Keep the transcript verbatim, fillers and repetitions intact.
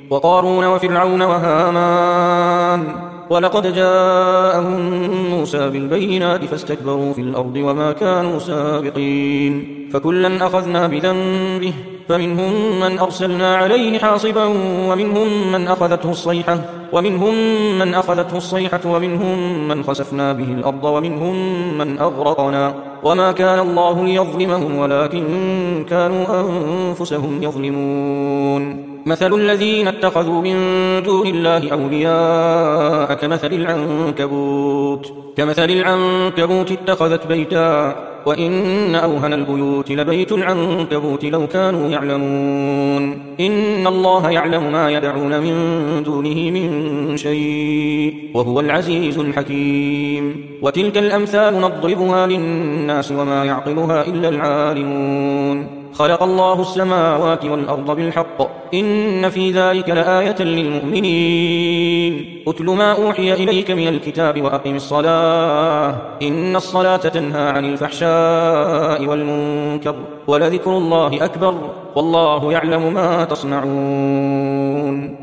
وقارون وفرعون وهامان ولقد جاءهم موسى بالبينات فاستكبروا في الأرض وما كانوا سابقين فكلا أخذنا بذنبه فمنهم من أرسلنا عليه حاصبا ومنهم من أخذته الصيحة ومنهم من أخذته الصيحة ومنهم من خسفنا به الأرض ومنهم من أغرقنا وما كان الله ليظلمهم ولكن كانوا أنفسهم يظلمون مثل الذين اتخذوا من دون الله أولياء كمثل العنكبوت كمثل العنكبوت اتخذت بيتا وإن أوهن البيوت لبيت العنكبوت لو كانوا يعلمون إن الله يعلم ما يدعون من دونه من شيء وهو العزيز الحكيم وتلك الأمثال نضربها للناس وما يعقلها إلا العالمون خلق الله السماوات والأرض بالحق إن في ذلك لآية للمؤمنين أتل ما أوحي إليك من الكتاب وأقم الصلاة إن الصلاة تنهى عن الفحشاء والمنكر ولذكر الله أكبر والله يعلم ما تصنعون